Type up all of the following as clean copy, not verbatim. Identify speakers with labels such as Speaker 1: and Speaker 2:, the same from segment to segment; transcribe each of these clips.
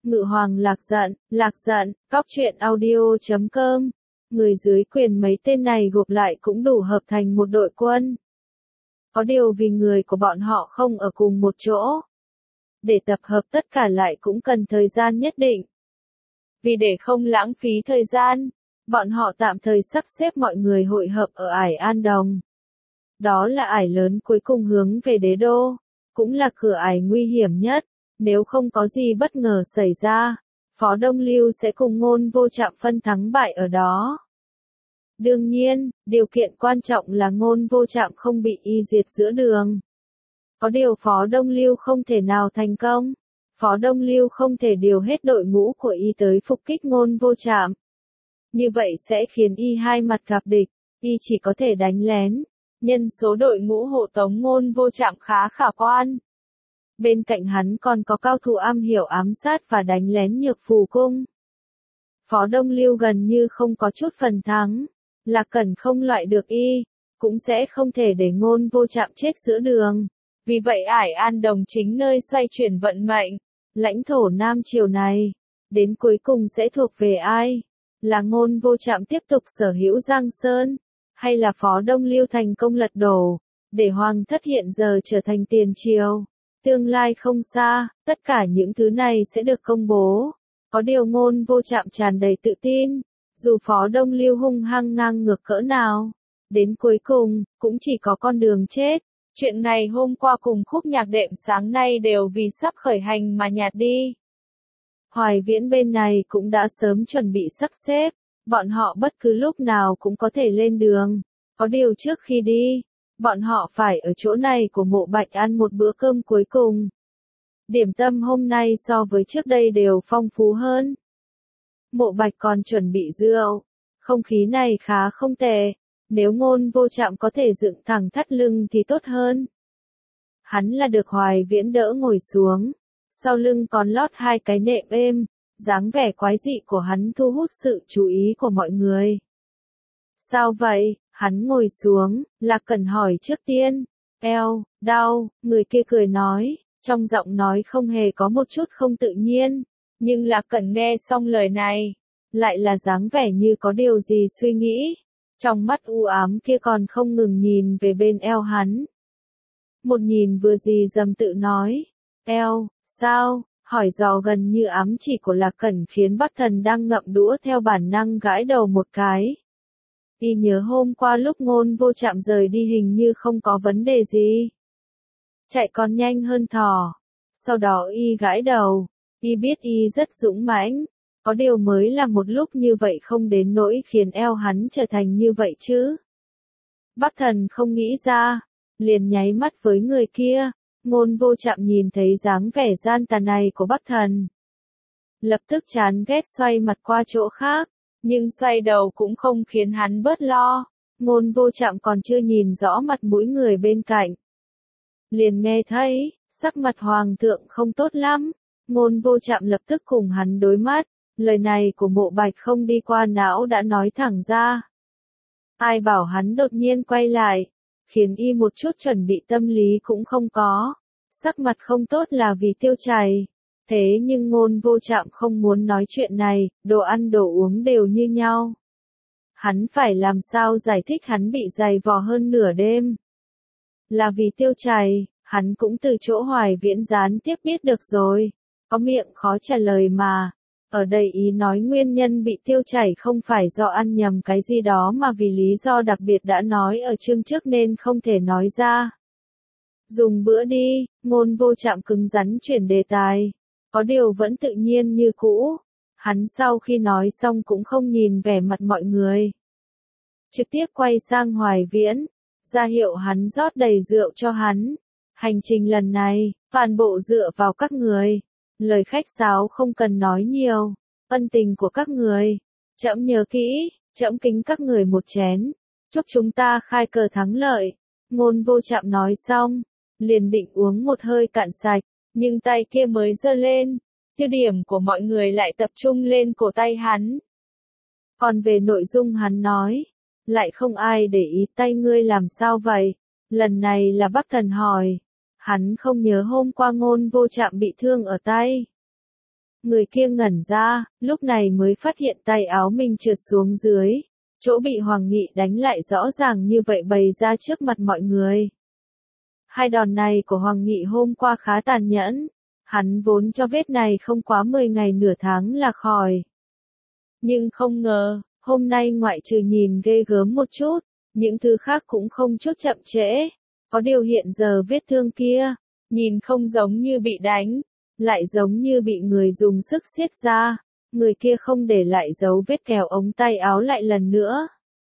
Speaker 1: Ngự hoàng lạc giận, cóc truyện audio.com. Người dưới quyền mấy tên này gộp lại cũng đủ hợp thành một đội quân. Có điều vì người của bọn họ không ở cùng một chỗ. Để tập hợp tất cả lại cũng cần thời gian nhất định. Vì để không lãng phí thời gian, bọn họ tạm thời sắp xếp mọi người hội hợp ở ải An Đồng. Đó là ải lớn cuối cùng hướng về đế đô, cũng là cửa ải nguy hiểm nhất. Nếu không có gì bất ngờ xảy ra, Phó Đông Lưu sẽ cùng Ngôn Vô Trạm phân thắng bại ở đó. Đương nhiên, điều kiện quan trọng là Ngôn Vô Trạm không bị y diệt giữa đường. Có điều Phó Đông Lưu không thể nào thành công. Phó Đông Lưu không thể điều hết đội ngũ của y tới phục kích Ngôn Vô Trạm. Như vậy sẽ khiến y hai mặt gặp địch, y chỉ có thể đánh lén. Nhân số đội ngũ hộ tống Ngôn Vô Trạm khá khả quan. Bên cạnh hắn còn có cao thủ am hiểu ám sát và đánh lén Nhược Phù Cung. Phó Đông Lưu gần như không có chút phần thắng. Lạc Cẩn không loại được y, cũng sẽ không thể để Ngôn Vô Trạm chết giữa đường. Vì vậy ải An Đồng chính nơi xoay chuyển vận mệnh. Lãnh thổ Nam Triều này, đến cuối cùng sẽ thuộc về ai? Là Ngôn Vô Trạm tiếp tục sở hữu Giang Sơn, hay là Phó Đông Lưu thành công lật đổ, để Hoàng thất hiện giờ trở thành tiền triều? Tương lai không xa, tất cả những thứ này sẽ được công bố. Có điều Ngôn Vô Trạm tràn đầy tự tin, dù Phó Đông Lưu hung hăng ngang ngược cỡ nào, đến cuối cùng, cũng chỉ có con đường chết. Chuyện ngày hôm qua cùng khúc nhạc đệm sáng nay đều vì sắp khởi hành mà nhạt đi. Hoài Viễn bên này cũng đã sớm chuẩn bị sắp xếp, bọn họ bất cứ lúc nào cũng có thể lên đường. Có điều trước khi đi, bọn họ phải ở chỗ này của Mộ Bạch ăn một bữa cơm cuối cùng. Điểm tâm hôm nay so với trước đây đều phong phú hơn. Mộ Bạch còn chuẩn bị rượu, không khí này khá không tệ. Nếu Ngôn Vô Trạm có thể dựng thẳng thắt lưng thì tốt hơn. Hắn là được Hoài Viễn đỡ ngồi xuống, sau lưng còn lót hai cái nệm êm, dáng vẻ quái dị của hắn thu hút sự chú ý của mọi người. Sao vậy? Hắn ngồi xuống, Lạc Cẩn hỏi trước tiên. Eo, đau, người kia cười nói, trong giọng nói không hề có một chút không tự nhiên, nhưng Lạc Cẩn nghe xong lời này, lại là dáng vẻ như có điều gì suy nghĩ. Trong mắt u ám kia còn không ngừng nhìn về bên eo hắn. Một nhìn vừa gì dầm tự nói. Eo, sao? Hỏi dò gần như ám chỉ của Lạc Cẩn khiến Bắc Thần đang ngậm đũa theo bản năng gãi đầu một cái. Y nhớ hôm qua lúc Ngôn Vô Trạm rời đi hình như không có vấn đề gì. Chạy còn nhanh hơn thỏ. Sau đó y gãi đầu. Y biết y rất dũng mãnh. Có điều mới là một lúc như vậy không đến nỗi khiến eo hắn trở thành như vậy chứ. Bắc Thần không nghĩ ra, liền nháy mắt với người kia. Ngôn Vô Trạm nhìn thấy dáng vẻ gian tà này của Bắc Thần, lập tức chán ghét xoay mặt qua chỗ khác, nhưng xoay đầu cũng không khiến hắn bớt lo. Ngôn Vô Trạm còn chưa nhìn rõ mặt mũi người bên cạnh, liền nghe thấy sắc mặt hoàng thượng không tốt lắm. Ngôn Vô Trạm lập tức cùng hắn đối mắt. Lời này của Mộ Bạch không đi qua não đã nói thẳng ra. Ai bảo hắn đột nhiên quay lại, khiến y một chút chuẩn bị tâm lý cũng không có. Sắc mặt không tốt là vì Tiêu Chảy. Thế nhưng Ngôn Vô Trạm không muốn nói chuyện này, đồ ăn đồ uống đều như nhau. Hắn phải làm sao giải thích hắn bị dày vò hơn nửa đêm. Là vì Tiêu Chảy, hắn cũng từ chỗ Hoài Viễn gián tiếp biết được rồi. Có miệng khó trả lời mà. Ở đây ý nói nguyên nhân bị tiêu chảy không phải do ăn nhầm cái gì đó mà vì lý do đặc biệt đã nói ở chương trước nên không thể nói ra. Dùng bữa đi, Ngôn Vô Trạm cứng rắn chuyển đề tài. Có điều vẫn tự nhiên như cũ. Hắn sau khi nói xong cũng không nhìn vẻ mặt mọi người. Trực tiếp quay sang Hoài Viễn, ra hiệu hắn rót đầy rượu cho hắn. Hành trình lần này, toàn bộ dựa vào các người. Lời khách sáo không cần nói nhiều, ân tình của các người, trẫm nhớ kỹ, trẫm kính các người một chén, chúc chúng ta khai cờ thắng lợi. Ngôn Vô Trạm nói xong, liền định uống một hơi cạn sạch, nhưng tay kia mới giơ lên, tiêu điểm của mọi người lại tập trung lên cổ tay hắn. Còn về nội dung hắn nói, lại không ai để ý tay ngươi làm sao vậy, lần này là Bắc Thần hỏi. Hắn không nhớ hôm qua Ngôn Vô Trạm bị thương ở tay. Người kia ngẩn ra, lúc này mới phát hiện tay áo mình trượt xuống dưới. Chỗ bị Hoàng Nghị đánh lại rõ ràng như vậy bày ra trước mặt mọi người. Hai đòn này của Hoàng Nghị hôm qua khá tàn nhẫn. Hắn vốn cho vết này không quá 10 ngày nửa tháng là khỏi. Nhưng không ngờ, hôm nay ngoại trừ nhìn ghê gớm một chút, những thứ khác cũng không chút chậm trễ. Có điều hiện giờ vết thương kia, nhìn không giống như bị đánh, lại giống như bị người dùng sức siết ra. Người kia không để lại dấu vết kéo ống tay áo lại lần nữa.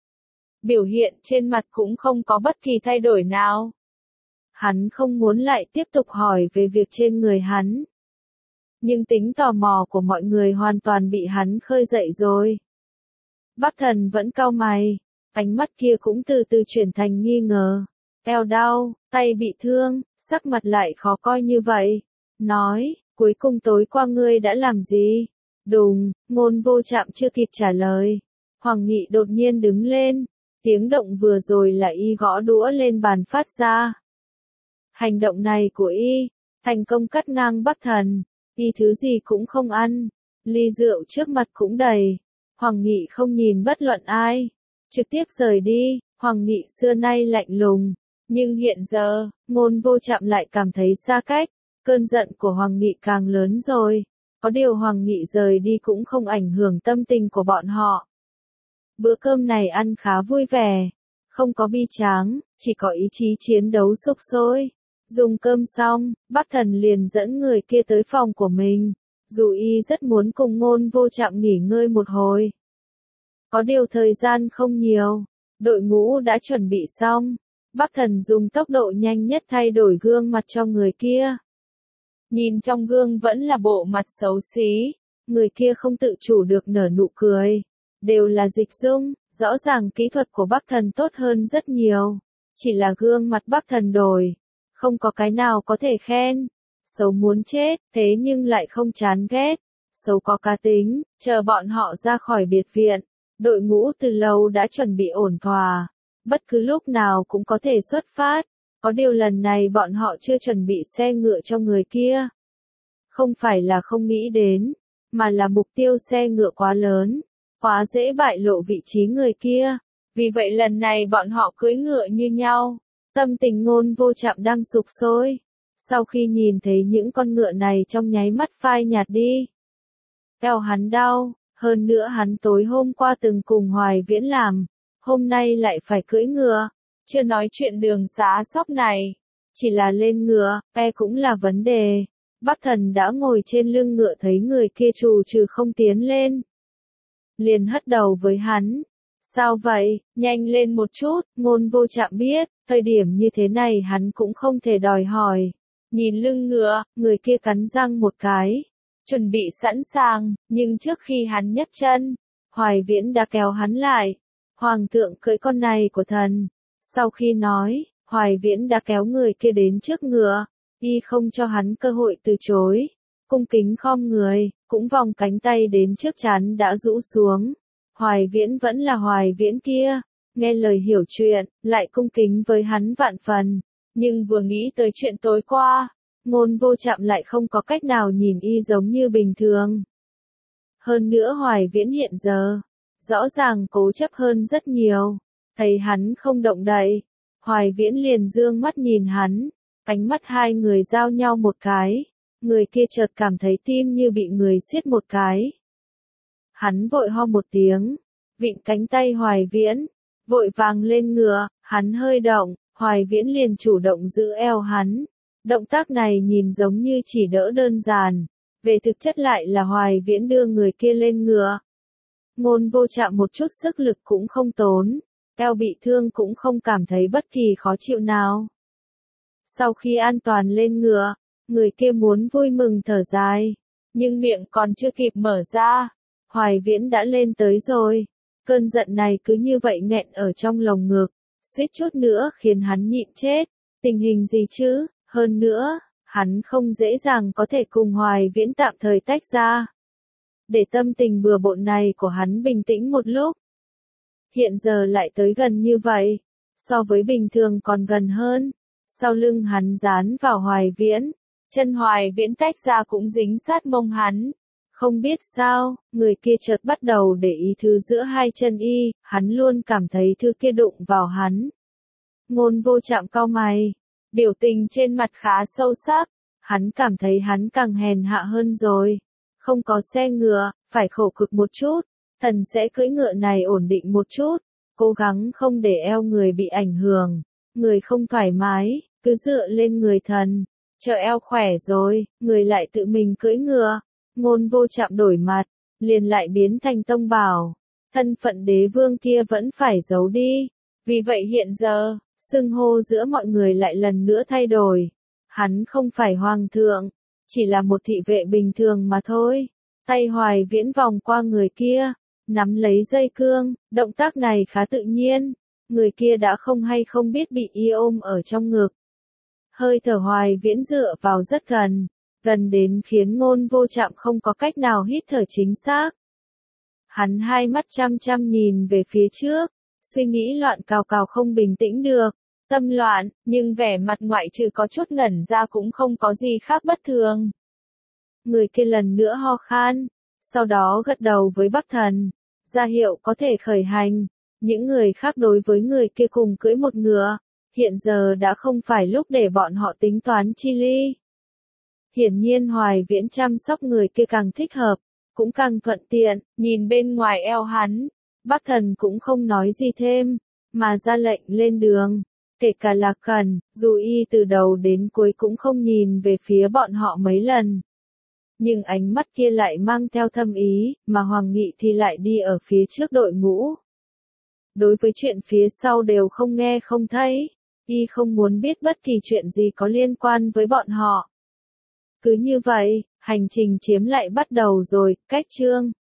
Speaker 1: Biểu hiện trên mặt cũng không có bất kỳ thay đổi nào. Hắn không muốn lại tiếp tục hỏi về việc trên người hắn. Nhưng tính tò mò của mọi người hoàn toàn bị hắn khơi dậy rồi. Bắc Thần vẫn cau mày, ánh mắt kia cũng từ từ chuyển thành nghi ngờ. Eo đau, tay bị thương, sắc mặt lại khó coi như vậy. Nói, cuối cùng tối qua ngươi đã làm gì? Đùng, Ngôn Vô Trạm chưa kịp trả lời. Hoàng Nghị đột nhiên đứng lên. Tiếng động vừa rồi là y gõ đũa lên bàn phát ra. Hành động này của y, thành công cắt ngang Bắc Thần. Y thứ gì cũng không ăn. Ly rượu trước mặt cũng đầy. Hoàng Nghị không nhìn bất luận ai. Trực tiếp rời đi. Hoàng Nghị xưa nay lạnh lùng. Nhưng hiện giờ, Ngôn Vô Trạm lại cảm thấy xa cách. Cơn giận của Hoàng Nghị càng lớn rồi. Có điều Hoàng Nghị rời đi cũng không ảnh hưởng tâm tình của bọn họ. Bữa cơm này ăn khá vui vẻ. Không có bi tráng, chỉ có ý chí chiến đấu sục sôi. Dùng cơm xong, Bắc Thần liền dẫn người kia tới phòng của mình. Dù y rất muốn cùng Ngôn Vô Trạm nghỉ ngơi một hồi. Có điều thời gian không nhiều. Đội ngũ đã chuẩn bị xong. Bắc Thần dùng tốc độ nhanh nhất thay đổi gương mặt cho người kia. Nhìn trong gương vẫn là bộ mặt xấu xí. Người kia không tự chủ được nở nụ cười. Đều là dịch dung, rõ ràng kỹ thuật của Bắc Thần tốt hơn rất nhiều. Chỉ là gương mặt Bắc Thần đổi. Không có cái nào có thể khen. Xấu muốn chết, thế nhưng lại không chán ghét. Xấu có cá tính, chờ bọn họ ra khỏi biệt viện. Đội ngũ từ lâu đã chuẩn bị ổn thỏa. Bất cứ lúc nào cũng có thể xuất phát. Có điều lần này bọn họ chưa chuẩn bị xe ngựa cho người kia. Không phải là không nghĩ đến, mà là mục tiêu xe ngựa quá lớn, quá dễ bại lộ vị trí người kia. Vì vậy lần này bọn họ cưỡi ngựa như nhau. Tâm tình Ngôn Vô Trạm đang sục sôi. Sau khi nhìn thấy những con ngựa này trong nháy mắt phai nhạt đi. Eo hắn đau, hơn nữa hắn tối hôm qua từng cùng Hoài Viễn làm. Hôm nay lại phải cưỡi ngựa. Chưa nói chuyện đường xá sóc này. Chỉ là lên ngựa, cũng là vấn đề. Bắc Thần đã ngồi trên lưng ngựa thấy người kia trù trừ không tiến lên. Liền hất đầu với hắn. Sao vậy, nhanh lên một chút, Ngôn Vô Trạm biết, thời điểm như thế này hắn cũng không thể đòi hỏi. Nhìn lưng ngựa, người kia cắn răng một cái. Chuẩn bị sẵn sàng, nhưng trước khi hắn nhấc chân, Hoài Viễn đã kéo hắn lại. Hoàng thượng cưỡi con này của thần. Sau khi nói, Hoài Viễn đã kéo người kia đến trước ngựa. Y không cho hắn cơ hội từ chối. Cung kính khom người, cũng vòng cánh tay đến trước trán đã rũ xuống. Hoài Viễn vẫn là Hoài Viễn kia. Nghe lời hiểu chuyện, lại cung kính với hắn vạn phần. Nhưng vừa nghĩ tới chuyện tối qua, Ngôn Vô Trạm lại không có cách nào nhìn y giống như bình thường. Hơn nữa Hoài Viễn hiện giờ, rõ ràng cố chấp hơn rất nhiều. Thấy hắn không động đậy, Hoài Viễn liền dương mắt nhìn hắn. Ánh mắt hai người giao nhau một cái. Người kia chợt cảm thấy tim như bị người siết một cái. Hắn vội ho một tiếng, vịn cánh tay Hoài Viễn, vội vàng lên ngựa, hắn hơi động, Hoài Viễn liền chủ động giữ eo hắn. Động tác này nhìn giống như chỉ đỡ đơn giản, về thực chất lại là Hoài Viễn đưa người kia lên ngựa. Ngôn Vô Trạm một chút sức lực cũng không tốn, eo bị thương cũng không cảm thấy bất kỳ khó chịu nào. Sau khi an toàn lên ngựa, người kia muốn vui mừng thở dài, nhưng miệng còn chưa kịp mở ra, Hoài Viễn đã lên tới rồi. Cơn giận này cứ như vậy nghẹn ở trong lồng ngực, suýt chút nữa khiến hắn nhịn chết. Tình hình gì chứ, hơn nữa, hắn không dễ dàng có thể cùng Hoài Viễn tạm thời tách ra. Để tâm tình bừa bộn này của hắn bình tĩnh một lúc. Hiện giờ lại tới gần như vậy, so với bình thường còn gần hơn. Sau lưng hắn dán vào Hoài Viễn, chân Hoài Viễn tách ra cũng dính sát mông hắn. Không biết sao, người kia chợt bắt đầu để ý thứ giữa hai chân y, hắn luôn cảm thấy thứ kia đụng vào hắn. Ngôn Vô Trạm cau mày, biểu tình trên mặt khá sâu sắc, hắn cảm thấy hắn càng hèn hạ hơn rồi. Không có xe ngựa, phải khổ cực một chút, thần sẽ cưỡi ngựa này ổn định một chút, cố gắng không để eo người bị ảnh hưởng, người không thoải mái, cứ dựa lên người thần, chờ eo khỏe rồi, người lại tự mình cưỡi ngựa. Ngôn Vô Trạm đổi mặt, liền lại biến thành Tông Bảo, thân phận đế vương kia vẫn phải giấu đi, vì vậy hiện giờ, xưng hô giữa mọi người lại lần nữa thay đổi. Hắn không phải hoàng thượng, chỉ là một thị vệ bình thường mà thôi. Tay Hoài Viễn vòng qua người kia, nắm lấy dây cương, động tác này khá tự nhiên, người kia đã không hay không biết bị y ôm ở trong ngực. Hơi thở Hoài Viễn dựa vào rất gần đến khiến Ngôn Vô Trạm không có cách nào hít thở chính xác. Hắn hai mắt chăm chăm nhìn về phía trước, suy nghĩ loạn cào cào không bình tĩnh được, tâm loạn, nhưng vẻ mặt ngoại trừ có chút ngẩn ra cũng không có gì khác bất thường. Người kia lần nữa ho khan, sau đó gật đầu với Bắc Thần, ra hiệu có thể khởi hành. Những người khác đối với người kia cùng cưỡi một ngựa, hiện giờ đã không phải lúc để bọn họ tính toán chi ly. Hiển nhiên Hoài Viễn chăm sóc người kia càng thích hợp, cũng càng thuận tiện, nhìn bên ngoài eo hắn, Bắc Thần cũng không nói gì thêm, mà ra lệnh lên đường. Kể cả Lạc Cẩn, dù y từ đầu đến cuối cũng không nhìn về phía bọn họ mấy lần. Nhưng ánh mắt kia lại mang theo thâm ý, mà Hoàng Nghị thì lại đi ở phía trước đội ngũ. Đối với chuyện phía sau đều không nghe không thấy, y không muốn biết bất kỳ chuyện gì có liên quan với bọn họ. Cứ như vậy, hành trình chiếm lại bắt đầu rồi, cách chương